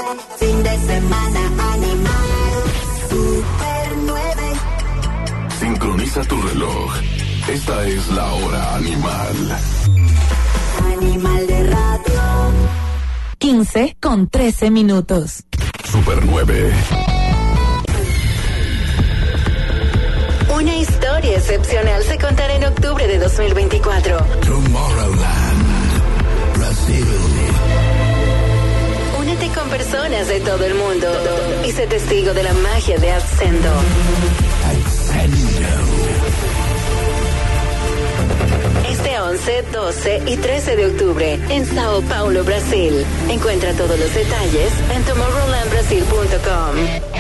fin de semana animal. Super 9. Sincroniza tu reloj. Esta es la hora animal. Animal de radio. 15:13. Super 9. Una historia excepcional se contará en octubre de 2024. Tomorrowland, Brasil. Únete con personas de todo el mundo y sé testigo de la magia de Ascendo. Este 11, 12 y 13 de octubre en Sao Paulo, Brasil. Encuentra todos los detalles en tomorrowlandbrasil.com.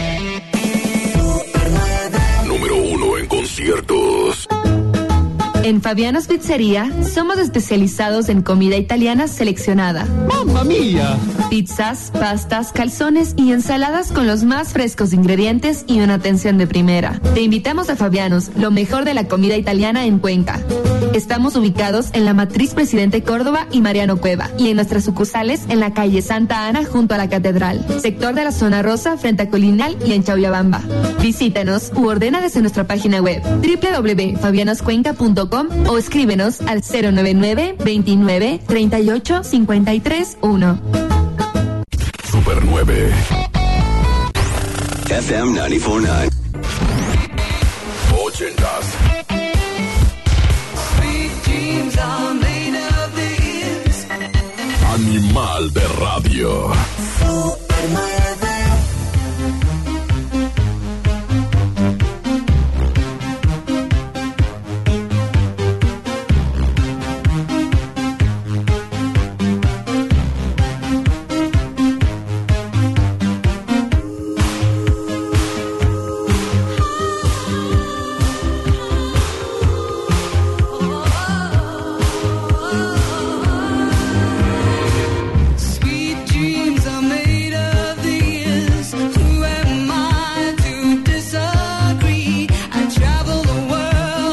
Número 1 en conciertos. En Fabiano's Pizzería somos especializados en comida italiana seleccionada. ¡Mamma mía! Pizzas, pastas, calzones y ensaladas con los más frescos ingredientes y una atención de primera. Te invitamos a Fabiano's, lo mejor de la comida italiana en Cuenca. Estamos ubicados en la Matriz Presidente Córdoba y Mariano Cueva, y en nuestras sucursales en la calle Santa Ana junto a la Catedral, sector de la Zona Rosa frente a Colinal y en Chauyabamba. Visítanos u ordena desde nuestra página web www.fabianoscuenca.com o escríbenos al 099 29 38 53 1. Super 9. FM 94.9. 80s. Animal de radio. Super 9.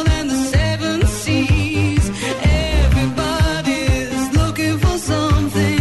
Something